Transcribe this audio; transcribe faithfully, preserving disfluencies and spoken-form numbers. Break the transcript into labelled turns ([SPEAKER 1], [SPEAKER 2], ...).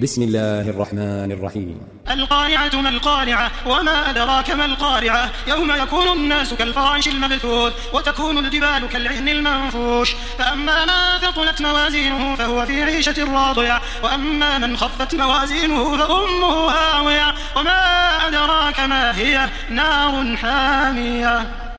[SPEAKER 1] بسم الله الرحمن الرحيم.
[SPEAKER 2] القارعة ما القارعة وما أدراك ما القارعة يوم يكون الناس كالفراش المبثوث وتكون الجبال كالعهن المنفوش فأما من ثقلت موازينه فهو في عيشة راضية وأما من خفت موازينه فأمه هاوية وما أدراك ما هي نار حامية.